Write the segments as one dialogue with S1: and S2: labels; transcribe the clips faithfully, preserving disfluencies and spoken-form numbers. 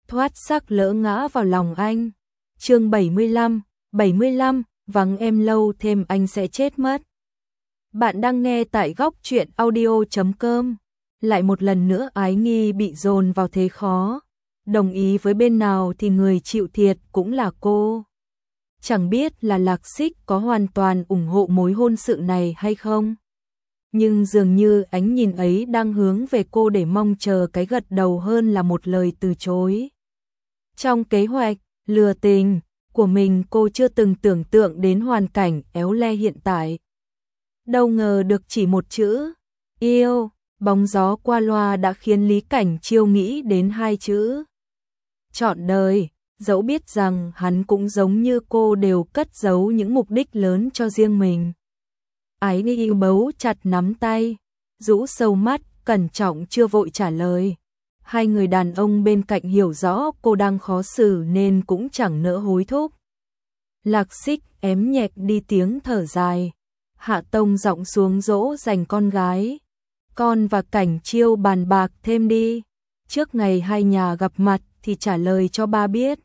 S1: thoát sắc lỡ ngã vào lòng anh. Chương bảy mươi lăm, bảy mươi lăm, vắng em lâu thêm anh sẽ chết mất. Bạn đang nghe tại góc truyện audio chấm com. Lại một lần nữa Ái Nghi bị dồn vào thế khó. Đồng ý với bên nào thì người chịu thiệt cũng là cô. Chẳng biết là Lạc Xích có hoàn toàn ủng hộ mối hôn sự này hay không. Nhưng dường như ánh nhìn ấy đang hướng về cô để mong chờ cái gật đầu hơn là một lời từ chối. Trong kế hoạch lừa tình của mình, cô chưa từng tưởng tượng đến hoàn cảnh éo le hiện tại. Đâu ngờ được chỉ một chữ yêu, bóng gió qua loa đã khiến Lý Cảnh Chiêu nghĩ đến hai chữ trọn đời. Dẫu biết rằng hắn cũng giống như cô đều cất giấu những mục đích lớn cho riêng mình. Ái Nghi bấu chặt nắm tay, rũ sâu mắt, cẩn trọng chưa vội trả lời. Hai người đàn ông bên cạnh hiểu rõ cô đang khó xử nên cũng chẳng nỡ hối thúc. Lạc Xích ém nhẹt đi tiếng thở dài. Hạ tông giọng xuống dỗ dành con gái. Con và Cảnh Chiêu bàn bạc thêm đi. Trước ngày hai nhà gặp mặt thì trả lời cho ba biết.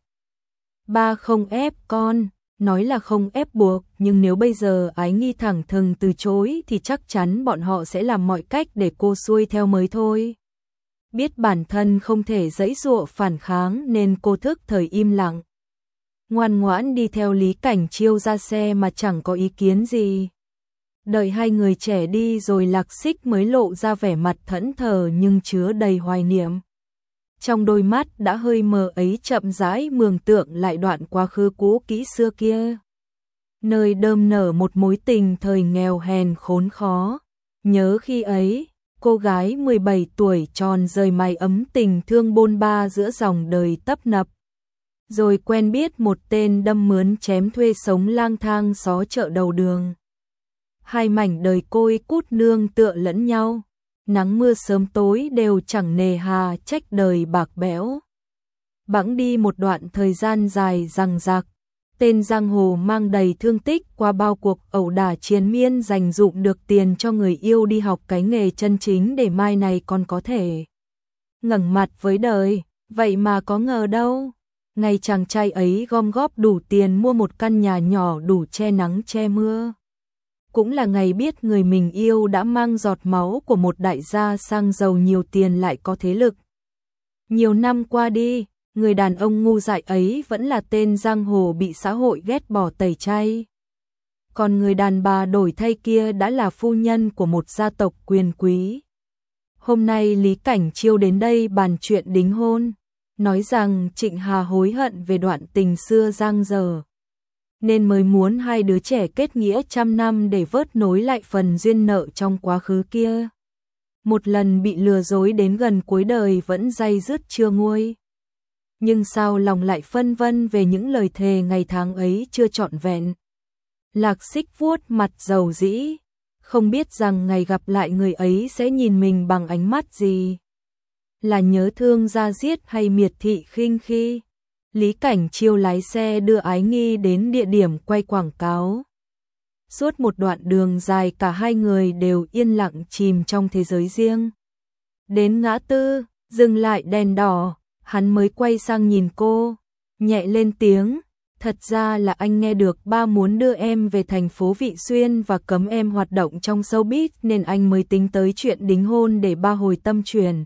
S1: Ba không ép con, nói là không ép buộc, nhưng nếu bây giờ Ái Nghi thẳng thừng từ chối thì chắc chắn bọn họ sẽ làm mọi cách để cô xuôi theo mới thôi. Biết bản thân không thể giãy giụa phản kháng nên cô thức thời im lặng. Ngoan ngoãn đi theo Lý Cảnh Chiêu ra xe mà chẳng có ý kiến gì. Đợi hai người trẻ đi rồi Lạc Xích mới lộ ra vẻ mặt thẫn thờ nhưng chứa đầy hoài niệm. Trong đôi mắt đã hơi mờ ấy chậm rãi mường tượng lại đoạn quá khứ cũ kỹ xưa kia. Nơi đơm nở một mối tình thời nghèo hèn khốn khó. Nhớ khi ấy, cô gái mười bảy tuổi tròn rời mày ấm tình thương bôn ba giữa dòng đời tấp nập. Rồi quen biết một tên đâm mướn chém thuê sống lang thang xó chợ đầu đường. Hai mảnh đời côi cút nương tựa lẫn nhau. Nắng mưa sớm tối đều chẳng nề hà trách đời bạc bẽo. Bẵng đi một đoạn thời gian dài dằng dặc. Tên giang hồ mang đầy thương tích qua bao cuộc ẩu đả chiến miên dành dụm được tiền cho người yêu đi học cái nghề chân chính để mai này còn có thể ngẩng mặt với đời. Vậy mà có ngờ đâu, ngày chàng trai ấy gom góp đủ tiền mua một căn nhà nhỏ đủ che nắng che mưa. Cũng là ngày biết người mình yêu đã mang giọt máu của một đại gia sang giàu nhiều tiền lại có thế lực. Nhiều năm qua đi, người đàn ông ngu dại ấy vẫn là tên giang hồ bị xã hội ghét bỏ tẩy chay. Còn người đàn bà đổi thay kia đã là phu nhân của một gia tộc quyền quý. Hôm nay Lý Cảnh Chiêu đến đây bàn chuyện đính hôn, nói rằng Trịnh Hà hối hận về đoạn tình xưa giang dở, nên mới muốn hai đứa trẻ kết nghĩa trăm năm để vớt nối lại phần duyên nợ trong quá khứ kia. Một lần bị lừa dối đến gần cuối đời vẫn day dứt chưa nguôi. Nhưng sao lòng lại phân vân về những lời thề ngày tháng ấy chưa trọn vẹn. Lạc Xích vuốt mặt dầu dĩ, không biết rằng ngày gặp lại người ấy sẽ nhìn mình bằng ánh mắt gì. Là nhớ thương da diết hay miệt thị khinh khi. Lý Cảnh Chiêu lái xe đưa Ái Nghi đến địa điểm quay quảng cáo. Suốt một đoạn đường dài cả hai người đều yên lặng chìm trong thế giới riêng. Đến ngã tư, dừng lại đèn đỏ, hắn mới quay sang nhìn cô, nhẹ lên tiếng. Thật ra là anh nghe được ba muốn đưa em về thành phố Vị Xuyên và cấm em hoạt động trong showbiz nên anh mới tính tới chuyện đính hôn để ba hồi tâm truyền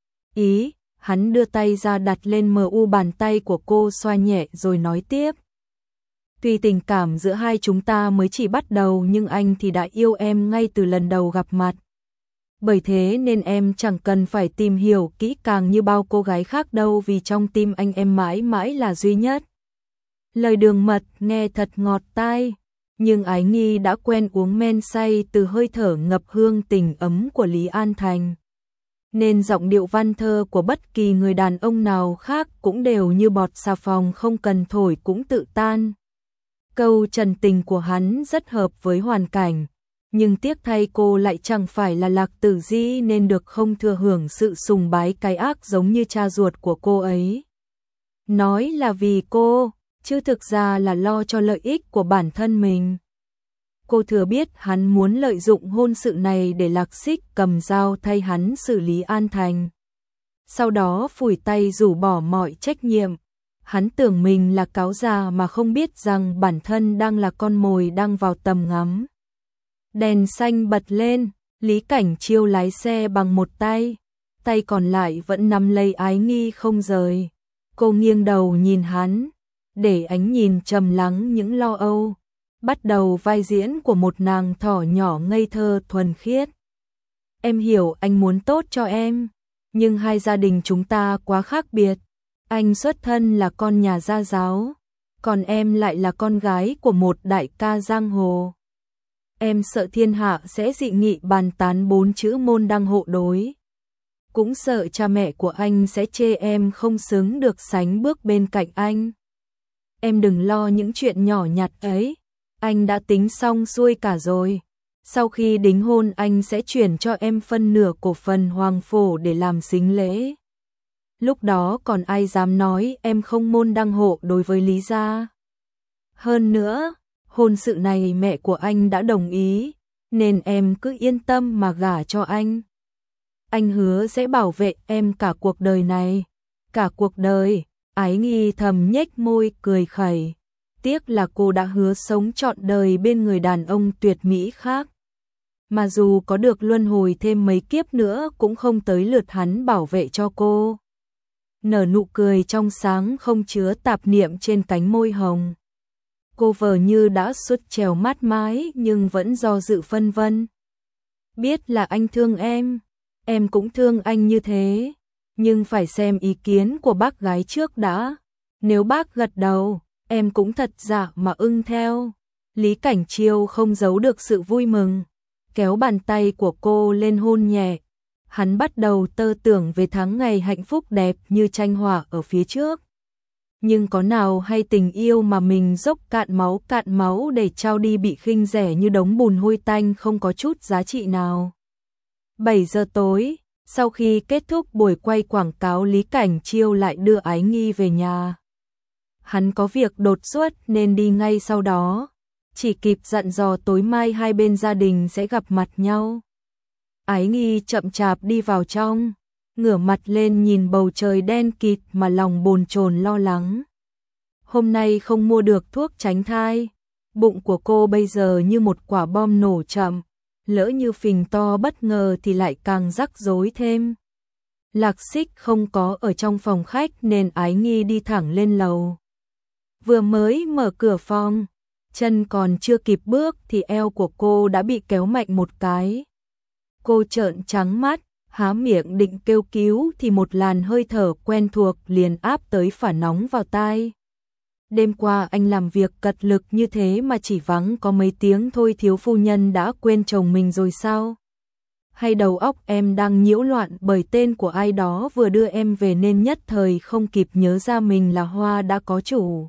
S1: ý. Hắn đưa tay ra đặt lên mờ u bàn tay của cô xoa nhẹ rồi nói tiếp. Tuy tình cảm giữa hai chúng ta mới chỉ bắt đầu nhưng anh thì đã yêu em ngay từ lần đầu gặp mặt. Bởi thế nên em chẳng cần phải tìm hiểu kỹ càng như bao cô gái khác đâu, vì trong tim anh em mãi mãi là duy nhất. Lời đường mật nghe thật ngọt tai, nhưng Ái Nghi đã quen uống men say từ hơi thở ngập hương tình ấm của Lý An Thành. Nên giọng điệu văn thơ của bất kỳ người đàn ông nào khác cũng đều như bọt xà phòng không cần thổi cũng tự tan. Câu trần tình của hắn rất hợp với hoàn cảnh, nhưng tiếc thay cô lại chẳng phải là Lạc Tử Di nên được không thừa hưởng sự sùng bái cái ác giống như cha ruột của cô ấy. Nói là vì cô, chứ thực ra là lo cho lợi ích của bản thân mình. Cô thừa biết hắn muốn lợi dụng hôn sự này để Lạc Xích cầm dao thay hắn xử lý An Thành. sau đó phủi tay rũ bỏ mọi trách nhiệm. Hắn tưởng mình là cáo già mà không biết rằng bản thân đang là con mồi đang vào tầm ngắm. Đèn xanh bật lên, Lý Cảnh Chiêu lái xe bằng một tay, tay còn lại vẫn nắm lấy Ái Nghi không rời. Cô nghiêng đầu nhìn hắn, để ánh nhìn trầm lắng những lo âu, bắt đầu vai diễn của một nàng thỏ nhỏ ngây thơ thuần khiết. Em hiểu anh muốn tốt cho em, nhưng hai gia đình chúng ta quá khác biệt. Anh xuất thân là con nhà gia giáo, còn em lại là con gái của một đại ca giang hồ. Em sợ thiên hạ sẽ dị nghị bàn tán bốn chữ môn đăng hộ đối. Cũng sợ cha mẹ của anh sẽ chê em không xứng được sánh bước bên cạnh anh. Em đừng lo những chuyện nhỏ nhặt ấy, anh đã tính xong xuôi cả rồi. Sau khi đính hôn anh sẽ chuyển cho em phân nửa cổ phần Hoàng Phổ để làm sính lễ. Lúc đó còn ai dám nói em không môn đăng hộ đối với Lý gia. Hơn nữa, hôn sự này mẹ của anh đã đồng ý, nên em cứ yên tâm mà gả cho anh. Anh hứa sẽ bảo vệ em cả cuộc đời này. Cả cuộc đời, Ái Nghi thầm nhếch môi cười khẩy. Tiếc là cô đã hứa sống trọn đời bên người đàn ông tuyệt mỹ khác. Mà dù có được luân hồi thêm mấy kiếp nữa cũng không tới lượt hắn bảo vệ cho cô. Nở nụ cười trong sáng không chứa tạp niệm trên cánh môi hồng. Cô vờ như đã suốt trèo mát mái nhưng vẫn do dự phân vân. Biết là anh thương em, em cũng thương anh như thế, nhưng phải xem ý kiến của bác gái trước đã. Nếu bác gật đầu, em cũng thật dạ mà ưng theo. Lý Cảnh Chiêu không giấu được sự vui mừng, kéo bàn tay của cô lên hôn nhẹ. Hắn bắt đầu tơ tưởng về tháng ngày hạnh phúc đẹp như tranh họa ở phía trước. Nhưng có nào hay tình yêu mà mình dốc cạn máu cạn máu để trao đi bị khinh rẻ như đống bùn hôi tanh không có chút giá trị nào. bảy giờ tối, sau khi kết thúc buổi quay quảng cáo, Lý Cảnh Chiêu lại đưa Ái Nghi về nhà. Hắn có việc đột xuất nên đi ngay sau đó, chỉ kịp dặn dò tối mai hai bên gia đình sẽ gặp mặt nhau. Ái Nghi chậm chạp đi vào trong, ngửa mặt lên nhìn bầu trời đen kịt mà lòng bồn chồn lo lắng. Hôm nay không mua được thuốc tránh thai, bụng của cô bây giờ như một quả bom nổ chậm, lỡ như phình to bất ngờ thì lại càng rắc rối thêm. Lạc Xích không có ở trong phòng khách nên Ái Nghi đi thẳng lên lầu. Vừa mới mở cửa phòng, chân còn chưa kịp bước thì eo của cô đã bị kéo mạnh một cái. Cô trợn trắng mắt, há miệng định kêu cứu thì một làn hơi thở quen thuộc liền áp tới phả nóng vào tai. Đêm qua anh làm việc cật lực như thế mà chỉ vắng có mấy tiếng thôi, thiếu phu nhân đã quên chồng mình rồi sao? Hay đầu óc em đang nhiễu loạn bởi tên của ai đó vừa đưa em về nên nhất thời không kịp nhớ ra mình là hoa đã có chủ?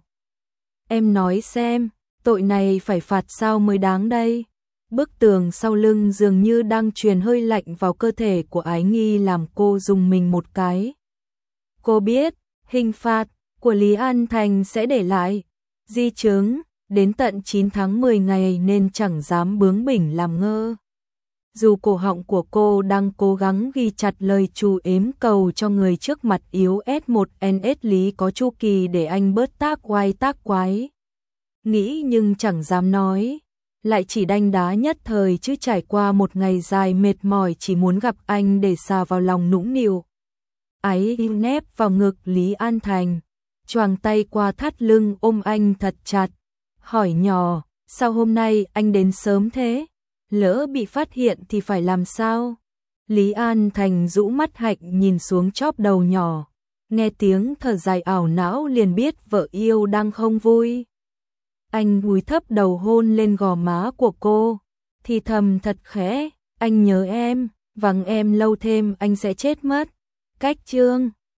S1: Em nói xem, tội này phải phạt sao mới đáng đây? Bức tường sau lưng dường như đang truyền hơi lạnh vào cơ thể của Ái Nghi làm cô rùng mình một cái. Cô biết, hình phạt của Lý An Thành sẽ để lại di chứng đến tận chín tháng mười ngày nên chẳng dám bướng bỉnh làm ngơ. Dù cổ họng của cô đang cố gắng ghi chặt lời chú ếm cầu cho người trước mặt yếu ét một en ét Lý có chu kỳ để anh bớt tác oai tác quái. Nghĩ nhưng chẳng dám nói, lại chỉ đanh đá nhất thời chứ trải qua một ngày dài mệt mỏi chỉ muốn gặp anh để xà vào lòng nũng nịu. Ái nép vào ngực Lý An Thành, choàng tay qua thắt lưng ôm anh thật chặt, hỏi nhỏ, sao hôm nay anh đến sớm thế? Lỡ bị phát hiện thì phải làm sao? Lý An Thành rũ mắt hạnh nhìn xuống chóp đầu nhỏ, nghe tiếng thở dài ảo não liền biết vợ yêu đang không vui. Anh cúi thấp đầu hôn lên gò má của cô, thì thầm thật khẽ, anh nhớ em, vắng em lâu thêm anh sẽ chết mất. Cách chương